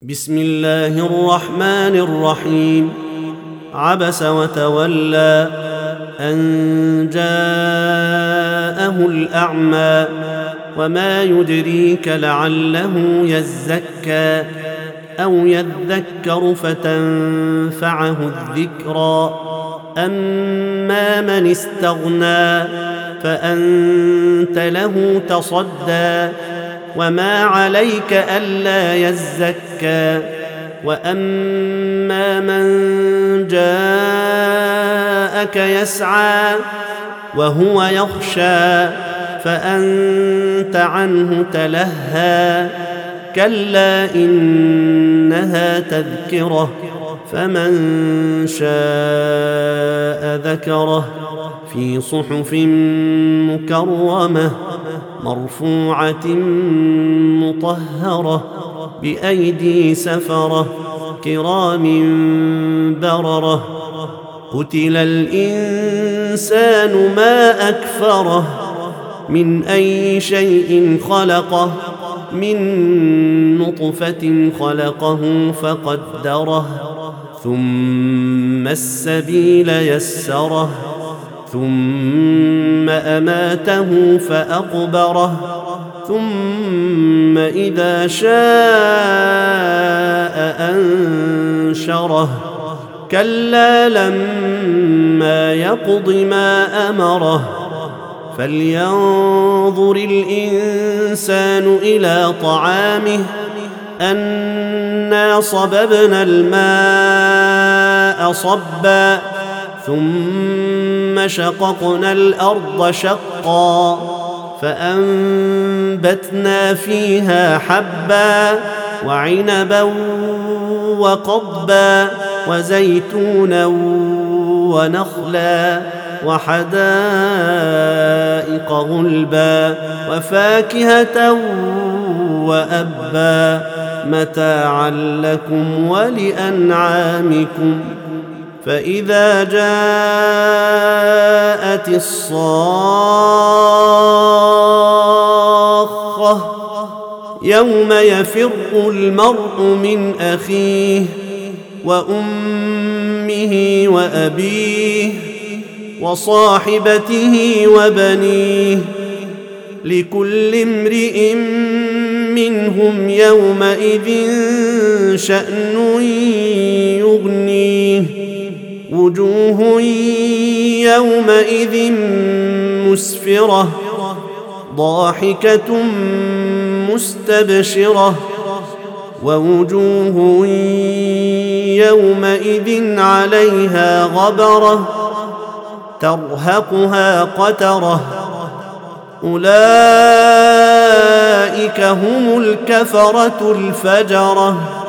بسم الله الرحمن الرحيم. عبس وتولى أن جاءه الأعمى وما يدريك لعله يزكى أو يذكر فتنفعه الذكرى. أما من استغنى فأنت له تصدى وما عليك ألا يزكى. وأما من جاءك يسعى وهو يخشى فأنت عنه تلهى. كلا إنها تذكرة فمن شاء ذكره في صحف مكرمة مرفوعة مطهرة بأيدي سفرة كرام بررة. قتل الإنسان ما أكفره من أي شيء خلقه من نطفة خلقه فقدره ثم السبيل يسره ثم أماته فأقبره ثم إذا شاء أنشره. كلا لما يقض ما أمره. فلينظر الإنسان إلى طعامه أنا صببنا الماء صبا ثم شققنا الأرض شقا فأنبتنا فيها حبا وعنبا وقضبا وزيتونا ونخلا وحدائق غلبا وفاكهة وأبا متاعا لكم ولأنعامكم. فإذا جاءت الصاخة يوم يفر المرء من أخيه وأمه وأبيه وصاحبته وبنيه لكل امرئ منهم يومئذ شأن يغنيه. وجوه يومئذ مسفرة ضاحكة مستبشرة ووجوه يومئذ عليها غبرة ترهقها قترة. أولئك هم الكفرة الفجرة.